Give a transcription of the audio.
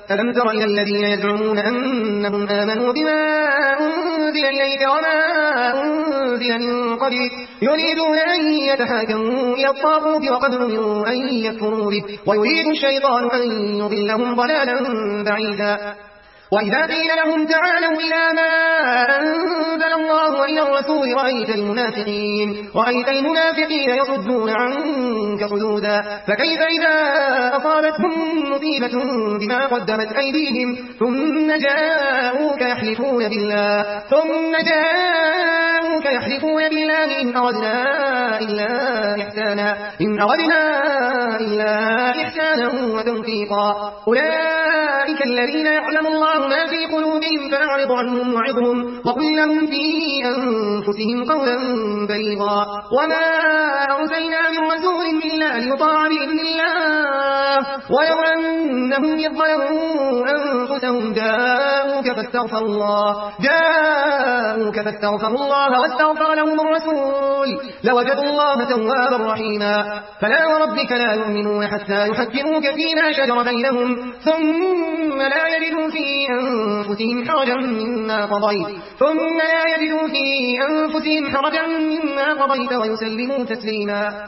ألم تر إلى الذين يزعمون أنهم آمنوا بما أنزل إليك وما أنزل من قبلك يريدون أن يتحاكموا إلى الطاغوت وقد أمروا أن يكفروا به ويريد الشيطان أن يضلهم ضلالا بعيدا. وإذا قيل لهم تعالوا إلى ما أنزل الله وإلى الرسول رأيت المنافقين يصدون عنك صدودا. فكيف إذا أصابتهم مصيبة بما قدمت أيديهم ثم جاءوك يحلفون بالله إن أردنا إلا إحسانا وتوفيقا. أولئك الذين يعلم الله ما في قلوبهم فأعرض عنهم وعظهم وقل لهم في أنفسهم قولا بليغا. وما أرسلنا من رسول إلا ليطاع بإذن الله ولو أنهم إذ ظلموا أنفسهم جاءوك فاستغفروا الله واستغفر لهم الرسول لوجدوا الله توابا رحيما. فلا وربك لا يؤمنون حتى يحكموك فيما شجر بينهم ثم لا يجدوا في أنفسهم حرجا مما قضيت ويسلموا تسليما.